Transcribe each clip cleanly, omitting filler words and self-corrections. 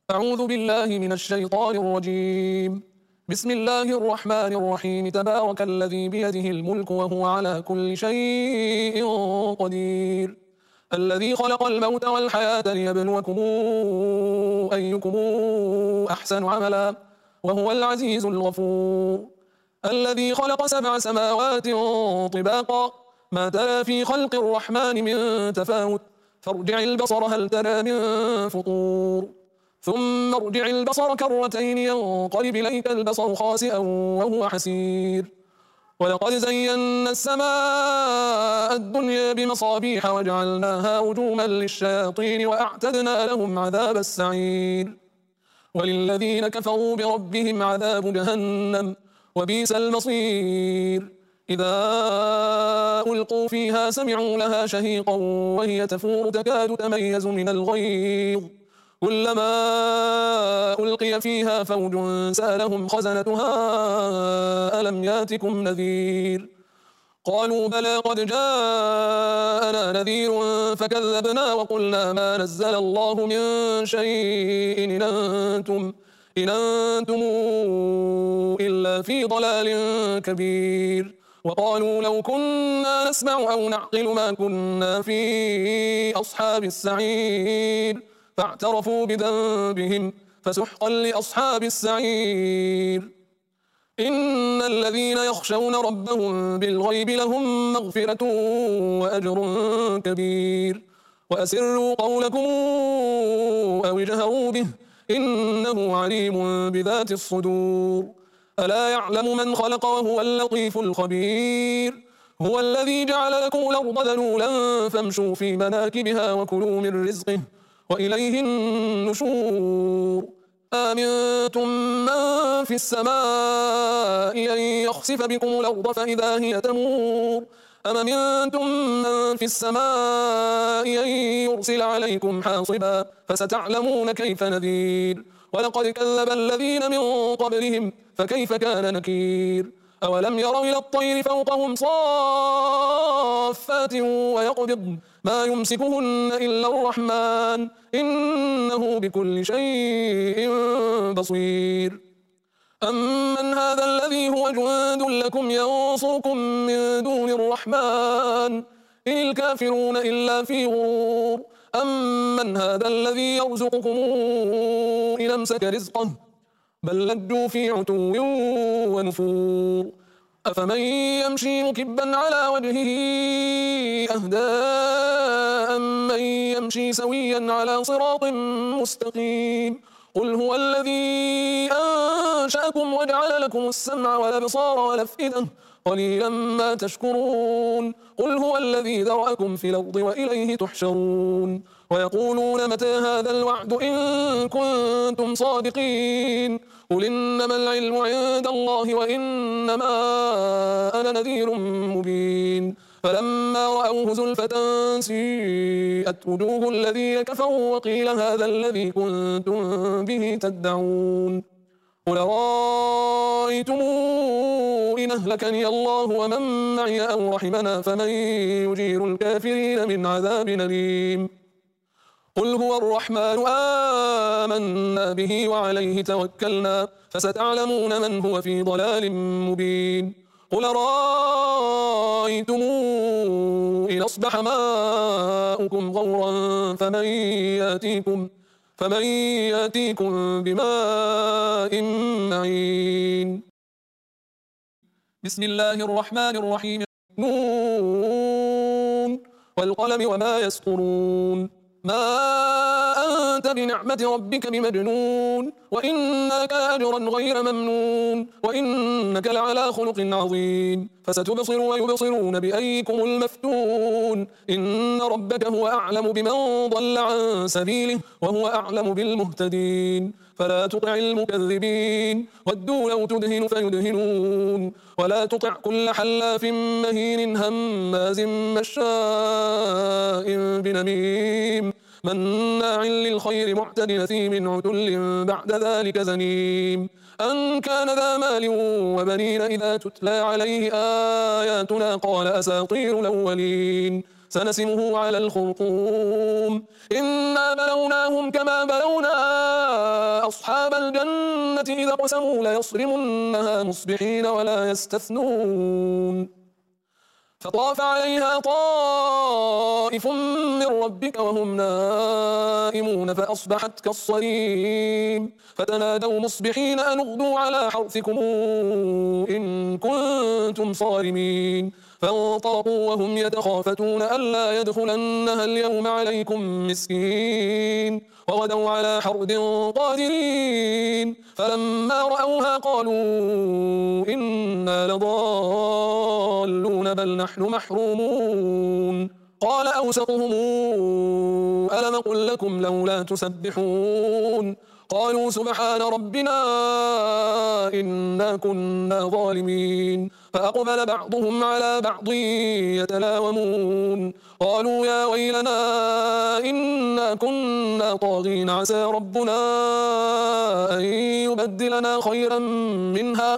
أعوذ بالله من الشيطان الرجيم. بسم الله الرحمن الرحيم. تبارك الذي بيده الملك وهو على كل شيء قدير. الذي خلق الموت والحياة ليبلوكم أيكم أحسن عملا وهو العزيز الغفور. الذي خلق 7 سماوات طباقا ما ترى في خلق الرحمن من تفاوت فارجع البصر هل ترى من فطور ثم ارجع البصر كرتين ينقلب إليك البصر خاسئا وهو حسير. ولقد زينا السماء الدنيا بمصابيح وجعلناها رجوما للشياطين وأعتدنا لهم عذاب السعير. وللذين كفروا بربهم عذاب جهنم وبئس المصير. إذا ألقوا فيها سمعوا لها شهيقا وهي تفور تكاد تميز من الغيظ كلما ألقي فيها فوج سألهم خزنتها ألم ياتكم نذير قالوا بلى قد جاءنا نذير فكذبنا وقلنا ما نزل الله من شيء إن أنتم إلا في ضلال كبير. وقالوا لو كنا نسمع أو نعقل ما كنا في أصحاب السعير فاعترفوا بذنبهم فسحقا لأصحاب السعير. إن الذين يخشون ربهم بالغيب لهم مغفرة وأجر كبير. وأسروا قولكم أو اجهروا به إنه عليم بذات الصدور. ألا يعلم من خلق وهو اللطيف الخبير. هو الذي جعل لكم الأرض ذلولا فامشوا في مناكبها وكلوا من رزقه وإليه النشور. آمنتم من في السماء أن يخسف بكم الأرض فإذا هي تمور أم أمنتم من في السماء أن يرسل عليكم حاصبا فستعلمون كيف نذير. ولقد كذب الذين من قبلهم فكيف كان نكير. أولم يروا إلى الطير فوقهم صافات ويقبضن ما يمسكهن إلا الرحمن إنه بكل شيء بصير. أمن هذا الذي هو جند لكم ينصركم من دون الرحمن إن الكافرون إلا في غرور. أمن هذا الذي يرزقكم إن أمسك رزقه بل لجوا في عتو ونفور. أفمن يمشي مكبا على وجهه أهدى أمن يمشي سويا على صراط مستقيم. قل هو الذي أنشأكم وجعل لكم السمع والأبصار والأفئدة قليلا ما تشكرون. قل هو الذي ذرأكم في الأرض وإليه تحشرون. ويقولون متى هذا الوعد إن كنتم صادقين قل إنما العلم عند الله وإنما أنا نذير مبين. فلما رأوه زلفة سيئت وجوه الذين كفروا وقيل هذا الذي كنتم به تدعون. قل رأيتم إن أهلكني الله ومن معي أو رحمنا فمن يجير الكافرين من عذاب أليم. قل هو الرحمن آمنا به وعليه توكلنا فستعلمون من هو في ضلال مبين. قل رأيتم إن أصبح ماؤكم غورا فمن يأتيكم بماء معين. بسم الله الرحمن الرحيم. نون والقلم وما يسطرون ما أنت بنعمة ربك بمجنون وإنك لأجرا غير ممنون وإنك لعلى خلق عظيم. فستبصر ويبصرون بأيكم المفتون. إن ربك هو أعلم بمن ضل عن سبيله وهو أعلم بالمهتدين. فلا تطع المكذبين ودوا لو تدهن فيدهنون. ولا تطع كل حلاف مهين هماز مشاء بنميم مناع للخير معتد نثيم عتل بعد ذلك زنيم. أن كان ذا مال وبنين إذا تتلى عليه آياتنا قال أساطير الأولين سنسمه على الخرطوم. إنا بلوناهم كما بلونا أصحاب الجنة إذا اقسموا ليصرمنها مصبحين ولا يستثنون فطاف عليها طائف من ربك وهم نائمون فأصبحت كالصريم فتنادوا مصبحين أن اغدوا على حرثكم إن كنتم صارمين فانطلقوا وهم يتخافتون ألا يدخلنها اليوم عليكم مسكين وغدوا على حرد قادرين فلما رأوها قالوا إنا لضالون بل نحن محرومون قال أوسطهم ألم قل لكم لولا تسبحون قالوا سبحان ربنا إنا كنا ظالمين فأقبل بعضهم على بعض يتلاومون قالوا يا ويلنا إنا كنا طاغين عسى ربنا أن يبدلنا خيرا منها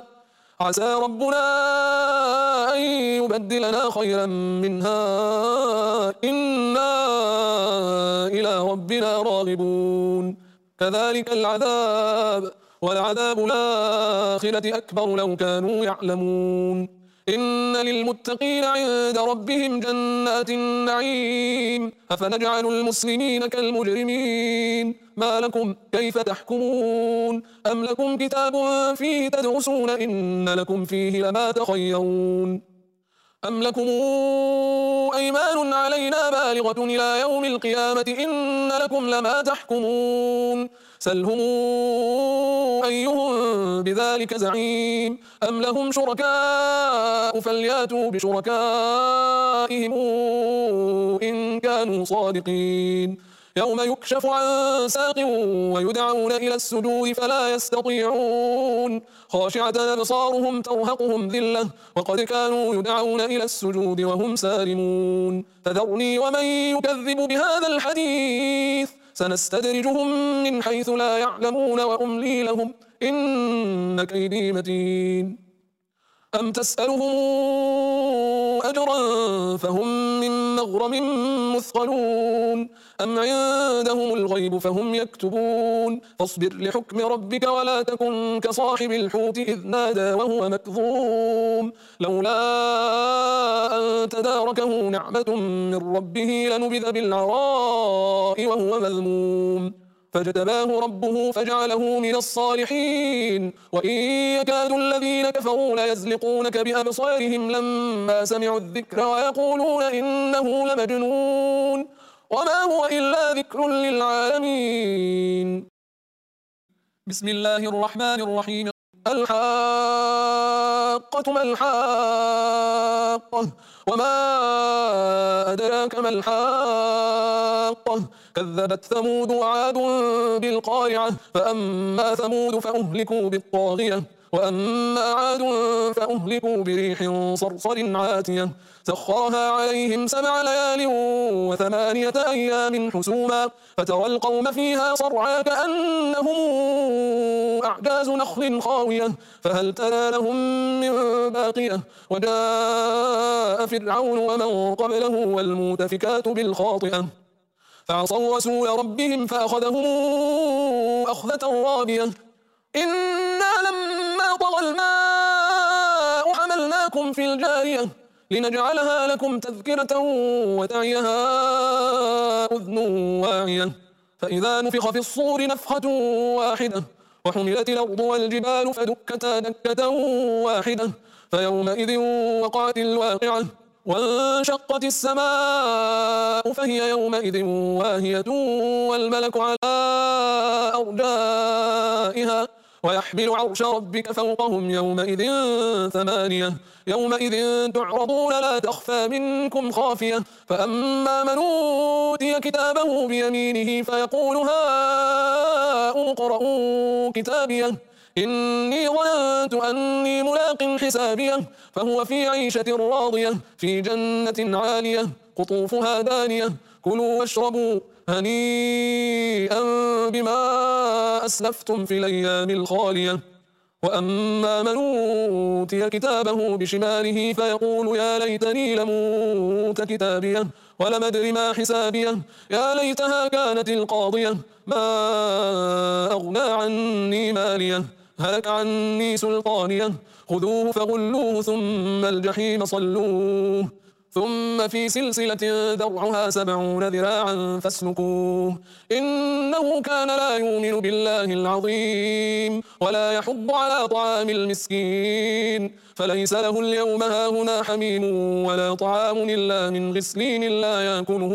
إنا إلى ربنا راغبون كذلك العذاب ولعذاب الآخرة أكبر لو كانوا يعلمون إن للمتقين عند ربهم جنات النعيم أفنجعل المسلمين كالمجرمين ما لكم كيف تحكمون أم لكم كتاب فيه تدرسون إن لكم فيه لما تخيرون أم لكم أيمان علينا بالغة إلى يوم القيامة إن لكم لما تحكمون سلهم أيهم بذلك زعيم أم لهم شركاء فلياتوا بشركائهم إن كانوا صادقين يوم يكشف عن ساق ويدعون إلى السجود فلا يستطيعون خاشعة أبصارهم ترهقهم ذلة وقد كانوا يدعون إلى السجود وهم سالمون فذرني ومن يكذب بهذا الحديث سنستدرجهم من حيث لا يعلمون وأملي لهم إن كيدي متين أم تسألهم أجرا فهم من مغرم مثقلون أم عندهم الغيب فهم يكتبون فاصبر لحكم ربك ولا تكن كصاحب الحوت إذ نادى وهو مكظوم لولا أن تداركه نعمة من ربه لنبذ بالعراء وهو مذموم فاجتباه ربه فجعله من الصالحين وإن يكاد الذين كفروا ليزلقونك بأبصارهم لما سمعوا الذكر ويقولون إنه لمجنون وما هو إلا ذكر للعالمين بسم الله الرحمن الرحيم الحاقة ما الحاقة وما أدراك ما الحاقة كذبت ثمود وعاد بالقارعة فأما ثمود فأهلكوا بالطاغية وأما عاد فأهلكوا بريح صرصر عاتية سخرها عليهم 7 ليال و8 أيام حسوما فترى القوم فيها صرعى كأنهم أعجاز نخل خاوية فهل ترى لهم من باقية وجاء فرعون ومن قبله والمؤتفكات بالخاطئة فعصوا رسول ربهم فأخذهم أخذة رابية إنا لما طغى الماء حملناكم في الجارية لنجعلها لكم تذكرة وتعيها أذن واعية فإذا نفخ في الصور نفخة واحدة وحملت الأرض والجبال فدكتا دكة واحدة فيومئذ وقعت الواقعة وانشقت السماء فهي يومئذ واهية والملك على أرجائها ويحمل عرش ربك فوقهم يومئذ 8 يومئذ تعرضون لا تخفى منكم خافية فأما من أوتي كتابه بيمينه فيقول هاؤم اقرءوا كتابيه إني ظننت أني ملاق حسابيه فهو في عيشة راضية في جنة عالية قطوفها دانية كلوا واشربوا هنيئا بما أسلفتم في الأيام الخالية وأما من أوتي كتابه بشماله فيقول يا ليتني لم أوت كتابيه ولم أدر ما حسابيه يا ليتها كانت القاضية ما أغنى عني ماليه هلك عني سلطانيه خذوه فغلوه ثم الجحيم صلوه ثم في سلسلة ذرعها 70 ذراعا فاسلكوه إنه كان لا يؤمن بالله العظيم ولا يحض على طعام المسكين فليس له اليوم هاهنا حميم ولا طعام إلا من غسلين لا يأكله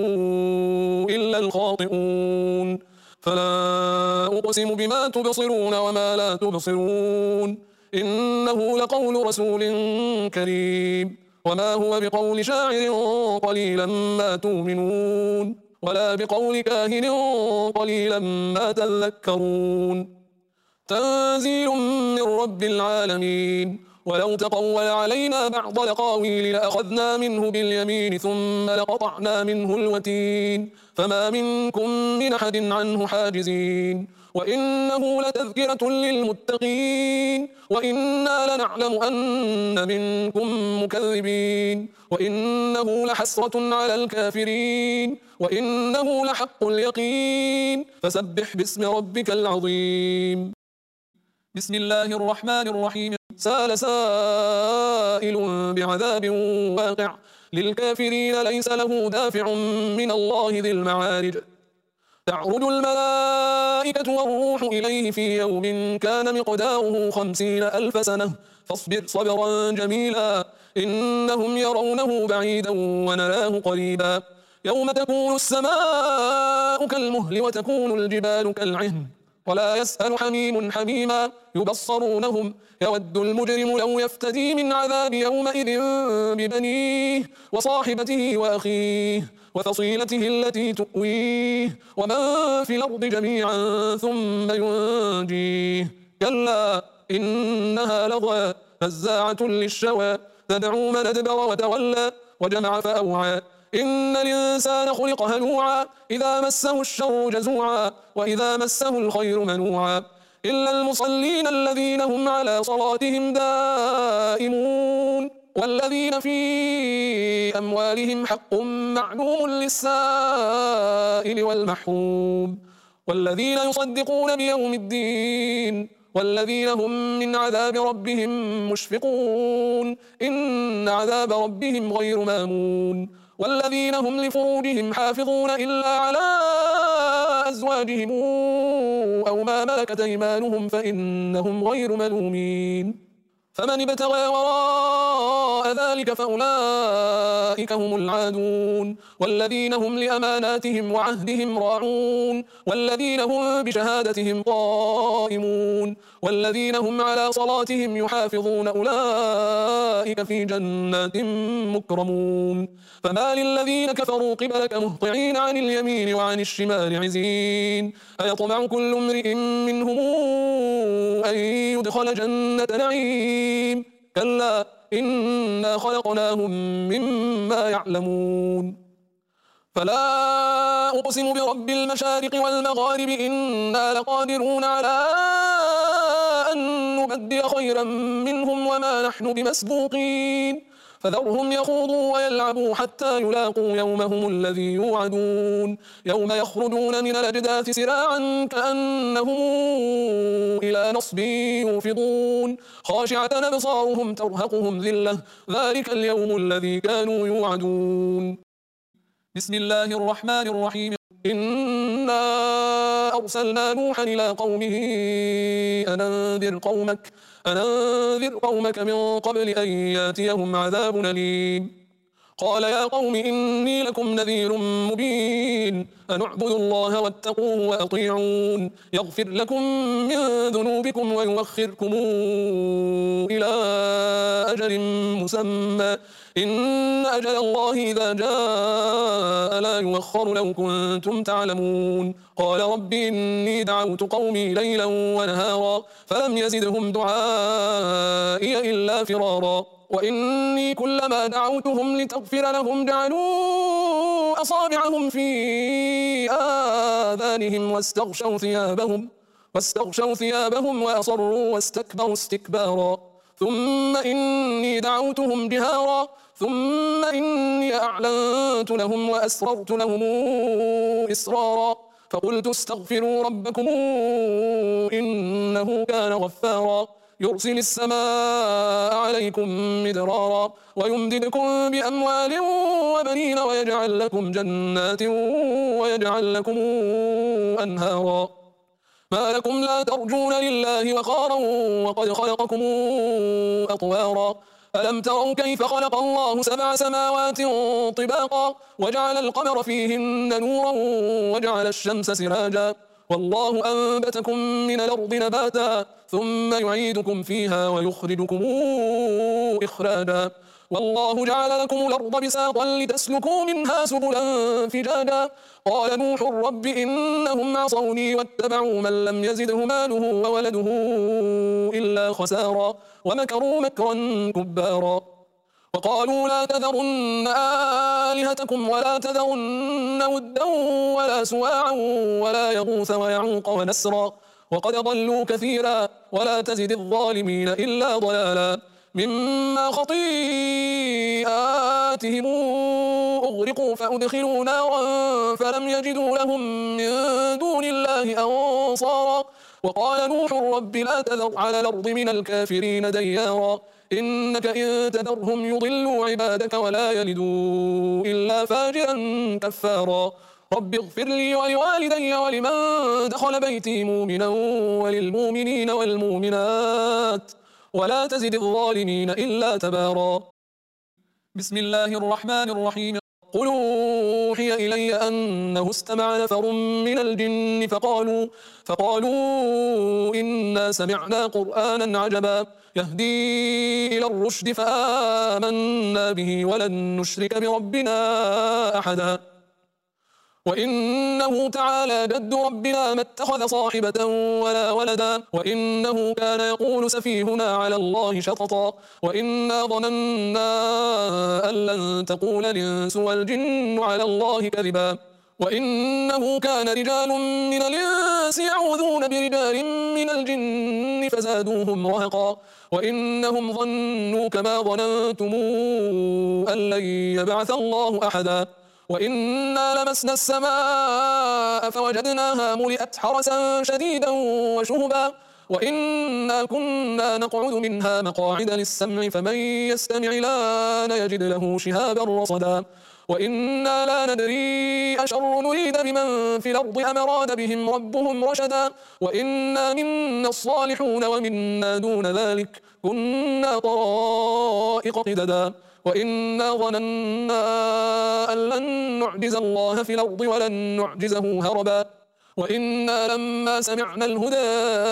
إلا الخاطئون فلا أقسم بما تبصرون وما لا تبصرون إنه لقول رسول كريم وما هو بقول شاعر قليلا ما تؤمنون ولا بقول كاهن قليلا ما تذكرون تنزيل من رب العالمين ولو تقول علينا بعض الأقاويل لأخذنا منه باليمين ثم لقطعنا منه الوتين فما منكم من أحد عنه حاجزين وإنه لتذكرة للمتقين وإنا لنعلم أن منكم مكذبين وإنه لحسرة على الكافرين وإنه لحق اليقين فسبح باسم ربك العظيم بسم الله الرحمن الرحيم سأل سائل بعذاب واقع للكافرين ليس له دافع من الله ذي المعارج تعرج الملائكة والروح إليه في يوم كان مقداره 50,000 سنة فاصبر صبرا جميلا إنهم يرونه بعيدا ونراه قريبا يوم تكون السماء كالمهل وتكون الجبال كالعهن ولا يسأل حميم حميما يبصرونهم يود المجرم لو يفتدي من عذاب يومئذ ببنيه وصاحبته وأخيه وفصيلته التي تؤويه ومن في الأرض جميعا ثم ينجيه كلا إنها لظى نزاعة للشوى تدعو من أدبر وتولى وجمع فأوعى إن الإنسان خلق هلوعا إذا مسه الشر جزوعا وإذا مسه الخير منوعا إلا المصلين الذين هم على صلاتهم دائمون والذين في أموالهم حق معلوم للسائل والمحروم والذين يصدقون بيوم الدين والذين هم من عذاب ربهم مشفقون إن عذاب ربهم غير مامون والذين هم لفروجهم حافظون إلا على أزواجهم أو ما ملكت أيمانهم فإنهم غير ملومين فمن ابتغى وراء ذلك فأولئك هم العادون والذين هم لأماناتهم وعهدهم راعون والذين هم بشهادتهم قائمون والذين هم على صلاتهم يحافظون أولئك في جنات مكرمون فما للذين كفروا قبلك مهطعين عن اليمين وعن الشمال عزين أيطمع كل امرئ منهم أن يدخل جنة نعيم كلا إنا خلقناهم مما يعلمون فلا أقسم برب المشارق والمغارب إنا لقادرون على أن نبدل خيرا منهم وما نحن بمسبوقين فذرهم يخوضوا ويلعبوا حتى يلاقوا يومهم الذي يوعدون يوم يخرجون من الأجداث سراعا كأنهم إلى نصب يوفضون خاشعة أبصارهم ترهقهم ذلة ذلك اليوم الذي كانوا يوعدون بسم الله الرحمن الرحيم إنا أرسلنا نوحا إلى قومه أن أنذر قومك من قبل أن ياتيهم عذاب أليم قال يا قوم إني لكم نذير مبين أن اعبدوا الله واتقوه وأطيعون يغفر لكم من ذنوبكم ويؤخركم إلى أجل مسمى إن أجل الله إذا جاء لا يؤخر لو كنتم تعلمون قال رب إني دعوت قومي ليلا ونهارا فلم يزدهم دعائي إلا فرارا وإني كلما دعوتهم لتغفر لهم جعلوا أصابعهم في آذانهم واستغشوا ثيابهم وأصروا واستكبروا استكبارا ثم إني دعوتهم جهارا ثم إني أعلنت لهم وأسررت لهم إسرارا فقلت استغفروا ربكم إنه كان غفارا يرسل السماء عليكم مدرارا ويمددكم بأموال وبنين ويجعل لكم جنات ويجعل لكم أنهارا ما لكم لا ترجون لله وقارا وقد خلقكم أطوارا ألم تروا كيف خلق الله 7 سماوات طباقا وجعل القمر فيهن نورا وجعل الشمس سراجا والله أنبتكم من الأرض نباتا ثم يعيدكم فيها ويخرجكم إخراجا والله جعل لكم الأرض بساطا لتسلكوا منها سبلا فجاجا قال نوح رب إنهم عصوني واتبعوا من لم يزده ماله وولده إلا خسارا ومكروا مكرا كبارا وقالوا لا تذرن آلهتكم ولا تذرن ودا ولا سواعا ولا يغوث ويعوق ونسرا وقد ضلوا كثيرا ولا تزد الظالمين إلا ضلالا مما خطيئاتهم أغرقوا فأدخلوا نارا فلم يجدوا لهم من دون الله أنصارا وقال نوح رب لا تذر على الأرض من الكافرين ديارا إنك إن تذرهم يضلوا عبادك ولا يلدوا إلا فاجرا كفارا رب اغفر لي ولوالدي ولمن دخل بيتي مؤمنا وللمؤمنين والمؤمنات ولا تزد الظالمين إلا تبارا بسم الله الرحمن الرحيم قل أوحي إلي أنه استمع نفر من الجن فقالوا إنا سمعنا قرآنا عجبا يهدي إلى الرشد فآمنا به ولن نشرك بربنا أحدا وإنه تعالى جد ربنا ما اتخذ صاحبة ولا ولدا وإنه كان يقول سفيهنا على الله شططا وإنا ظننا أن لن تقول الإنس والجن على الله كذبا وإنه كان رجال من الإنس يعوذون برجال من الجن فزادوهم رهقا وإنهم ظنوا كما ظننتم أن لن يبعث الله أحدا وإنا لمسنا السماء فوجدناها ملئت حرسا شديدا وشهبا وإنا كنا نقعد منها مقاعد للسمع فمن يستمع الآن يجد له شهابا رصدا وإنا لا ندري أشر نريد بمن في الأرض أم أراد بهم ربهم رشدا وإنا منا الصالحون ومنا دون ذلك كنا طرائق قددا وإنا ظننا أن لن نعجز الله في الأرض ولن نعجزه هربا وإنا لما سمعنا الهدى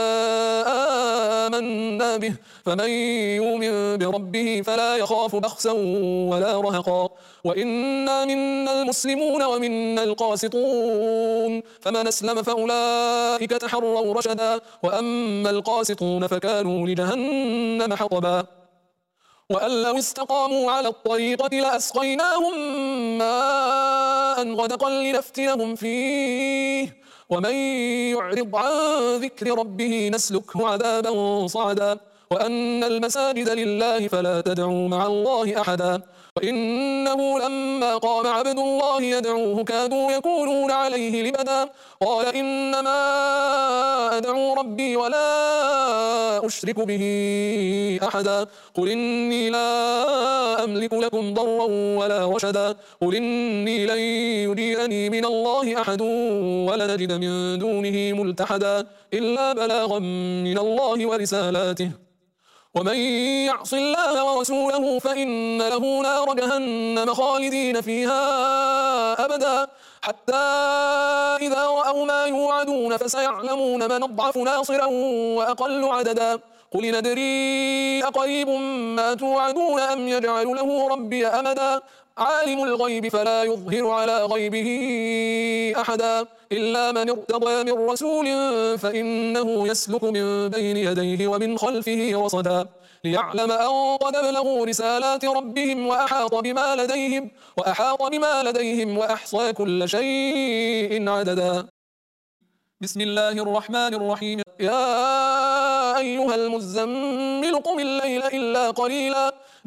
آمنا به فمن يؤمن بربه فلا يخاف بخسا ولا رهقا وإنا منا المسلمون ومنا القاسطون فمن أسلم فأولئك تحروا رشدا وأما القاسطون فكانوا لجهنم حطبا وأن لو استقاموا على الطريقة لأسقيناهم ماء غدقا لنفتنهم فيه ومن يعرض عن ذكر ربه نسلكه عذابا صعدا وأن المساجد لله فلا تدعوا مع الله أحدا وإنه لما قام عبد الله يدعوه كادوا يكونون عليه لبدا قال إنما أدعو ربي ولا أشرك به أحدا قل إني لا أملك لكم ضرا ولا رشدا قل إني لن يجيرني من الله أحد ولن أجد من دونه ملتحدا إلا بلاغا من الله ورسالاته ومن يعص الله ورسوله فإن له نار جهنم خالدين فيها أبدا حتى إذا رأوا ما يوعدون فسيعلمون من أضعف ناصرا وأقل عددا قل ندري أقريب ما توعدون أم يجعل له ربي أمدا عالم الغيب فلا يظهر على غيبه أحدا إلا من ارتضى من رسول فإنه يسلك من بين يديه ومن خلفه رصدا ليعلم أن قد بلغوا رسالات ربهم وأحاط بما لديهم وأحصى كل شيء عددا بسم الله الرحمن الرحيم يا أيها المزمل قم الليل إلا قليلا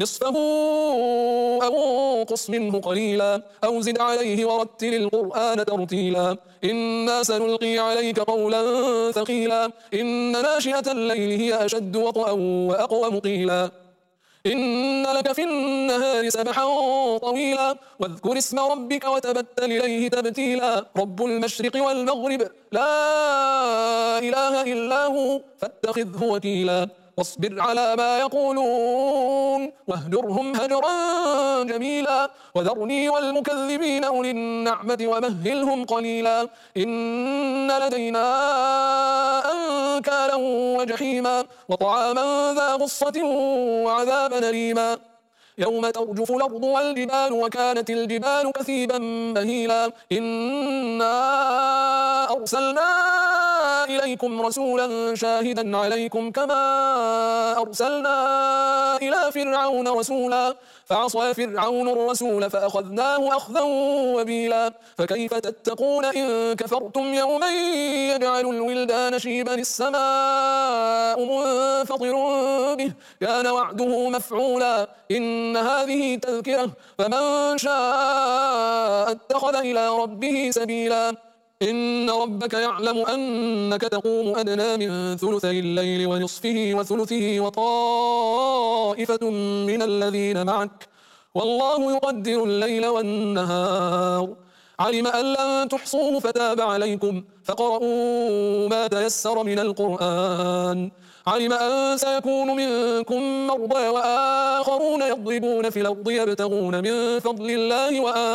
نصفه أو انقص منه قليلا أو زد عليه ورتل القرآن ترتيلا إنا سنلقي عليك قولا ثقيلا إن ناشئة الليل هي أشد وطئا وأقوم قيلا إن لك في النهار سبحا طويلا واذكر اسم ربك وتبتل إليه تبتيلا رب المشرق والمغرب لا إله إلا هو فاتخذه وكيلا واصبر على ما يقولون واهجرهم هجرا جميلا وذرني والمكذبين أولي النعمة ومهلهم قليلا إن لدينا أنكالا وجحيما وطعاما ذا غصة وعذابا أليما يوم ترجف الأرض والجبال وكانت الجبال كثيبا مهيلا إنا أرسلنا إليكم رسولا شاهدا عليكم كما أرسلنا إلى فرعون رسولا فعصى فرعون الرسول فأخذناه أخذا وبيلا فكيف تتقون إن كفرتم يوما يجعل الولدان شيبا السماء منفطر به كان وعده مفعولا إن هذه تذكرة فمن شاء اتخذ إلى ربه سبيلا إن ربك يعلم أنك تقوم أدنى من ثلثي الليل ونصفه وثلثه وطائفة من الذين معك والله يقدر الليل والنهار علم أن لن تحصوه فتاب عليكم فاقرؤوا ما تيسر من القرآن علم أن سيكون منكم مرضى وآخرون يضربون في الأرض يبتغون من فضل الله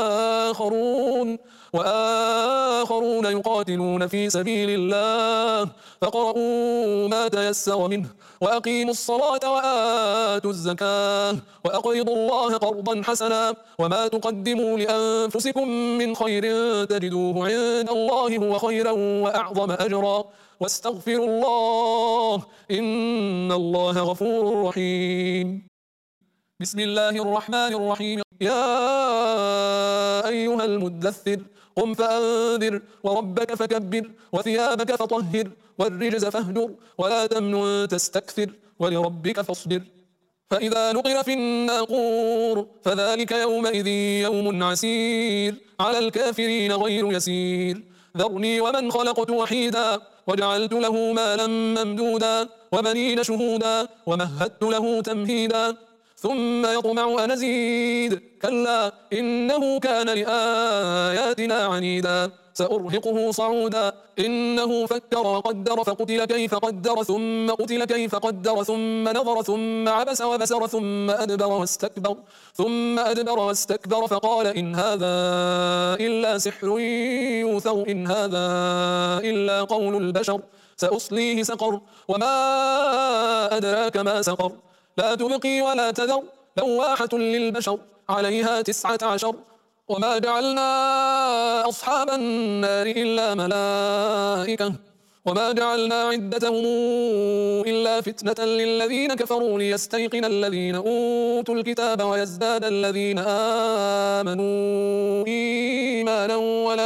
وآخرون يقاتلون في سبيل الله فاقرؤوا ما تيسر منه وأقيموا الصلاة وآتوا الزكاة وأقرضوا الله قرضا حسنا وما تقدموا لأنفسكم من خير تجدوه عند الله هو خيرا وأعظم أجرا واستغفروا الله إن الله غفور رحيم بسم الله الرحمن الرحيم يا أيها المدثر قم فأنذر وربك فكبر وثيابك فطهر والرجز فاهجر ولا تمنن تستكثر ولربك فاصبر فإذا نقر في الناقور فذلك يومئذ يوم عسير على الكافرين غير يسير ذرني ومن خلقت وحيدا وجعلت له مالا ممدودا وبنين شهودا ومهدت له تمهيدا ثم يطمع أن أزيد كلا إنه كان لآياتنا عنيدا سأرهقه صعودا إنه فكر وقدر فقتل كيف قدر ثم قتل كيف قدر ثم نظر ثم عبس وبسر ثم أدبر واستكبر فقال إن هذا إلا سحر يوثر إن هذا إلا قول البشر سأصليه سقر وما أدراك ما سقر لا تبقي ولا تذر لواحة للبشر عليها 19 وما جعلنا أصحاب النار إلا ملائكة وما جعلنا عدتهم إلا فتنة للذين كفروا ليستيقن الذين أوتوا الكتاب ويزداد الذين آمنوا إيمانا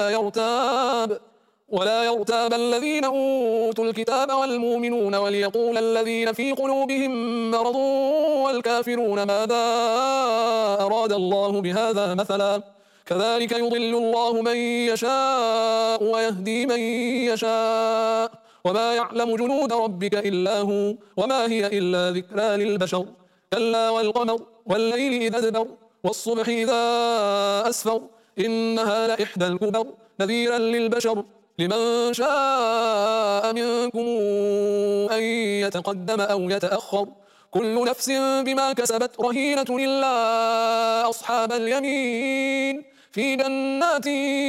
ولا يرتاب الذين أوتوا الكتاب والمؤمنون وليقول الذين في قلوبهم مرض والكافرون ماذا أراد الله بهذا مثلا كذلك يضل الله من يشاء ويهدي من يشاء وما يعلم جنود ربك إلا هو وما هي إلا ذكرى للبشر كلا والقمر والليل إذا أدبر والصبح إذا أسفر إنها لإحدى الكبر نذيرا للبشر لمن شاء منكم أن يتقدم أو يتأخر كل نفس بما كسبت رهينة إلا أصحاب اليمين في جنات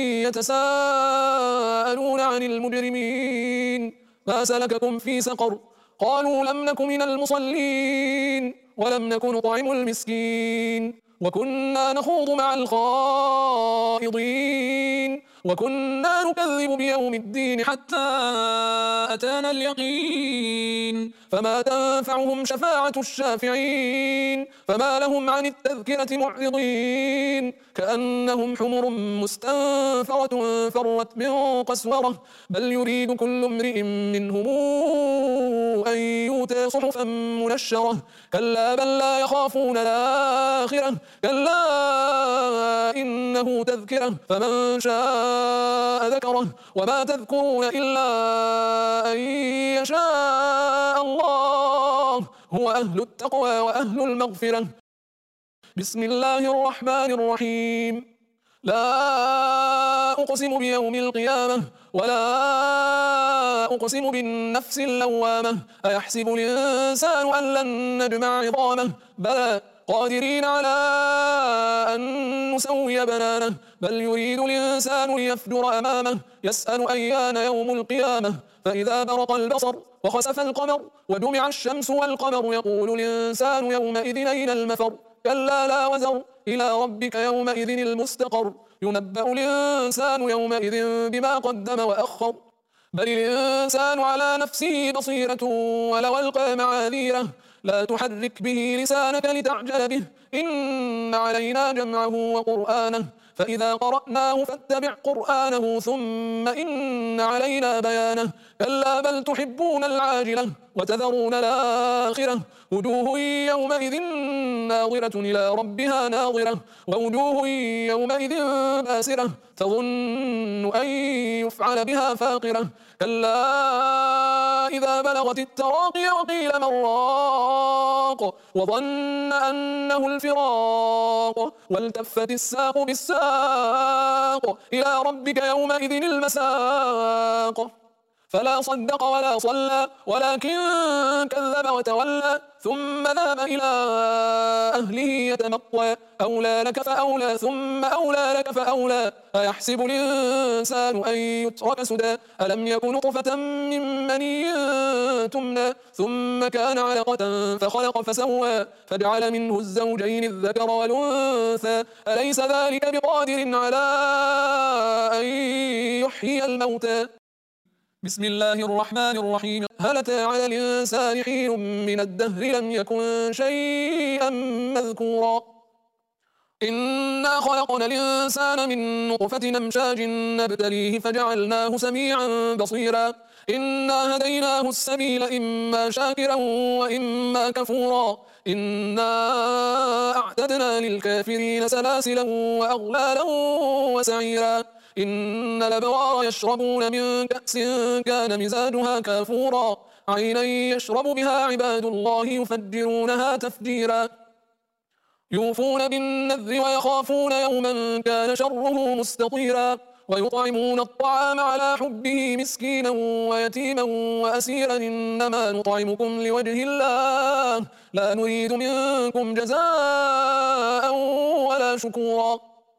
يتساءلون عن المجرمين ما سلككم في سقر قالوا لم نك من المصلين ولم نك نطعم المسكين وكنا نخوض مع الخائضين وكنا نكذب بيوم الدين حتى أتانا اليقين فما تنفعهم شفاعة الشافعين فما لهم عن التذكرة معرضين كأنهم حمر مستنفرة فرت من قسورة بل يريد كل امرئ منهم أن يؤتى الموتى صحفا منشرة كلا بل لا يخافون الآخرة كلا إنه تذكرة فمن شاء ذكره وما تذكرون إلا أن يشاء الله هو أهل التقوى وأهل المغفرة. بسم الله الرحمن الرحيم. لا أقسم بيوم القيامة ولا أقسم بالنفس اللوامة أيحسب الإنسان أن لن نجمع عظامه بلى قادرين على أن نسوي بنانه بل يريد الإنسان ليفجر أمامه يسأل أيان يوم القيامة فإذا برق البصر وخسف القمر وجمع الشمس والقمر يقول الإنسان يومئذ أين المفر كلا لا وزر إلى ربك يومئذ المستقر ينبأ الإنسان يومئذ بما قدم وأخر بل الإنسان على نفسه بصيرة ولو ألقى معاذيره لا تحرك به لسانك لتعجل به إن علينا جمعه وقرآنه فإذا قرأناه فاتبع قرآنه ثم إن علينا بيانه كلا بل تحبون العاجلة وتذرون الآخرة وجوه يومئذ ناظرة إلى ربها ناظرة ووجوه يومئذ باسرة تظن أن يفعل بها فاقرة كلا إذا بلغت التراقي وقيل من راق وظن أنه الفراق والتفت الساق بالساق إلى ربك يومئذ المساق فلا صدق ولا صلى ولكن كذب وتولى ثم ذهب إلى أهله يتمطى أولى لك فأولى ثم أولى لك فأولى أيحسب الإنسان أن يترك سدى ألم يكن نطفة من مني تمنى ثم كان علقة فخلق فسوى فجعل منه الزوجين الذكر والأنثى أليس ذلك بقادر على أن يحيي الموتى. بسم الله الرحمن الرحيم. هل أتى على الإنسان حين من الدهر لم يكن شيئا مذكورا إنا خلقنا الإنسان من نطفة أمشاج نبتليه فجعلناه سميعا بصيرا إنا هديناه السبيل إما شاكرا وإما كفورا إنا أعتدنا للكافرين سلاسلا وأغلالا وسعيرا إن الأبرار يشربون من كأس كان مزاجها كافورا عينا يشرب بها عباد الله يفجرونها تفجيرا يوفون بالنذر ويخافون يوما كان شره مستطيرا ويطعمون الطعام على حبه مسكينا ويتيما وأسيرا إنما نطعمكم لوجه الله لا نريد منكم جزاء ولا شكورا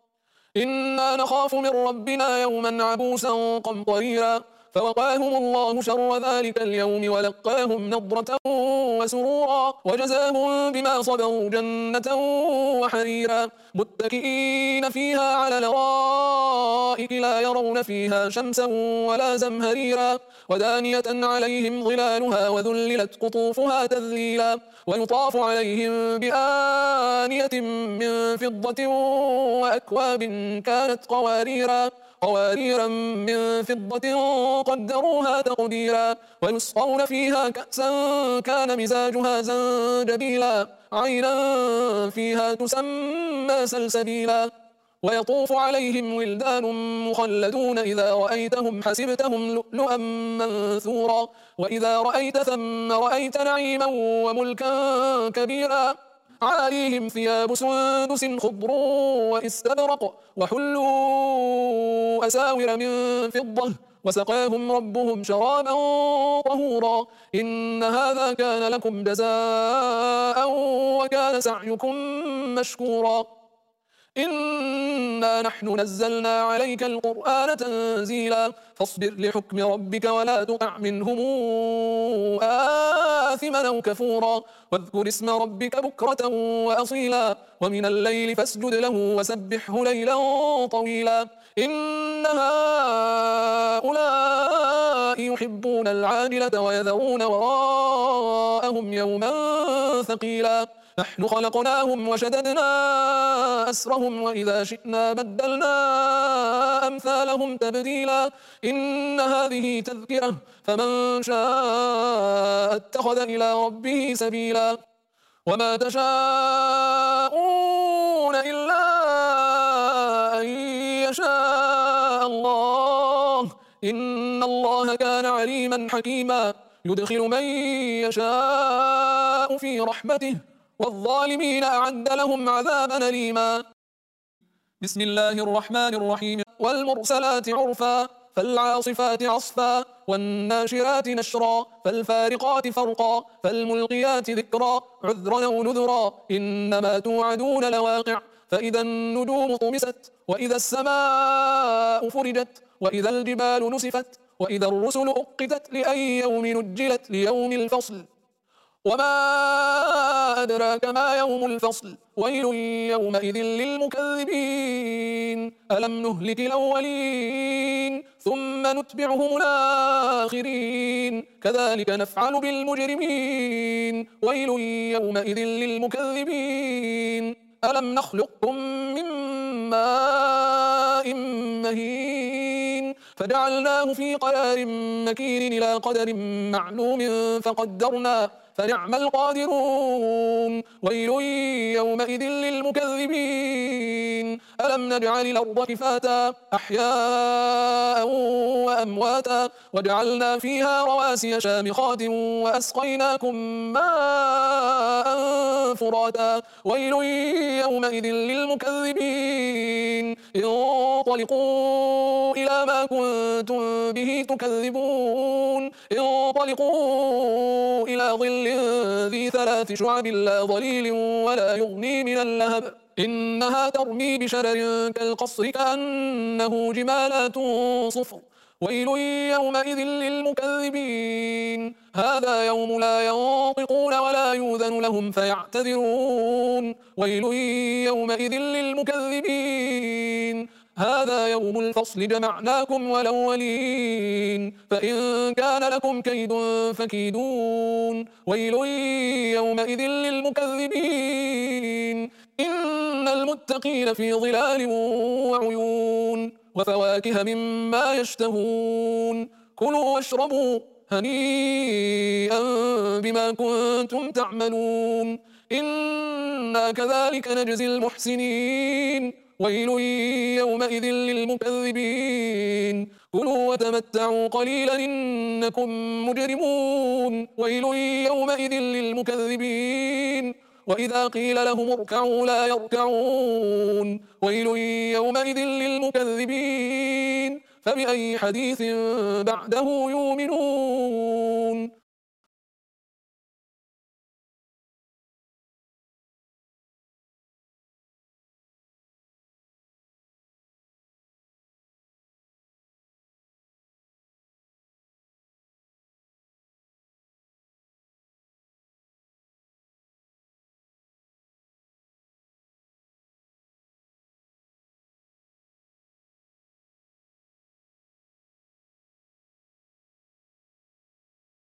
إنا نخاف من ربنا يوما عبوسا قمطريرا فوقاهم الله شر ذلك اليوم ولقاهم نضرة وسرورا وجزاهم بما صبروا جنة وحريرا متكئين فيها على الأرائك لا يرون فيها شمسا ولا زمهريرا ودانية عليهم ظلالها وذللت قطوفها تذليلا ويطاف عليهم بآنية من فضة وأكواب كانت قواريرا من فضة قدروها تقديرا ويسقون فيها كأسا كان مزاجها زنجبيلا عينا فيها تسمى سلسبيلا ويطوف عليهم ولدان مخلدون إذا رأيتهم حسبتهم لؤلؤا منثورا وإذا رأيت ثم رأيت نعيما وملكا كبيرا عليهم ثياب سندس خضر واستبرق وحلوا أساور من فضة وسقاهم ربهم شرابا طهورا إن هذا كان لكم جزاء وكان سعيكم مشكورا إنا نحن نزلنا عليك القرآن تنزيلا فاصبر لحكم ربك ولا تطع منهم آثما أو كفورا واذكر اسم ربك بكرة وأصيلا ومن الليل فاسجد له وسبحه ليلا طويلا إن هؤلاء يحبون العاجلة ويذرون وراءهم يوما ثقيلا نحن خلقناهم وشددنا أسرهم وإذا شئنا بدلنا أمثالهم تبديلا إن هذه تذكرة فمن شاء اتخذ إلى ربه سبيلا وما تشاءون إلا أن يشاء الله إن الله كان عليما حكيما يدخل من يشاء في رحمته والظالمين أعد لهم عذابا أليما بسم الله الرحمن الرحيم والمرسلات عرفا فالعاصفات عصفا والناشرات نشرا فالفارقات فرقا فالملقيات ذكرا عذرا أو نذرا إنما توعدون لواقع فإذا النجوم طمست وإذا السماء فرجت وإذا الجبال نسفت وإذا الرسل أقتت لأي يوم نجلت ليوم الفصل وما أدراك ما يوم الفصل ويل يومئذ للمكذبين ألم نهلك الأولين ثم نتبعهم الآخرين كذلك نفعل بالمجرمين ويل يومئذ للمكذبين ألم نخلقكم من ماء مهين فجعلناه في قرار مكين إلى قدر معلوم فقدرنا فنعم القادرون ويل يومئذ للمكذبين ألم نجعل الأرض كفاتا أحياء وأمواتا وجعلنا فيها رواسي شامخات وأسقيناكم ماء فراتا ويل يومئذ للمكذبين انطلقوا إلى ما كنتم به تكذبون انطلقوا إلى ظل ذي 3 شعب لا ظليل ولا يغني من اللهب إنها ترمي بشرر كالقصر كأنه جمالات صفر ويل يومئذ للمكذبين هذا يوم لا ينطقون ولا يؤذن لهم فيعتذرون ويل يومئذ للمكذبين هذا يوم الفصل جمعناكم والأولين فإن كان لكم كيد فكيدون ويل يومئذ للمكذبين إن المتقين في ظلال وعيون وفواكه مما يشتهون كلوا واشربوا هنيئا بما كنتم تعملون إنا كذلك نجزي المحسنين ويل يومئذ للمكذبين كلوا وتمتعوا قليلا إنكم مجرمون ويل يومئذ للمكذبين وإذا قيل لهم اركعوا لا يركعون ويل يومئذ للمكذبين فبأي حديث بعده يؤمنون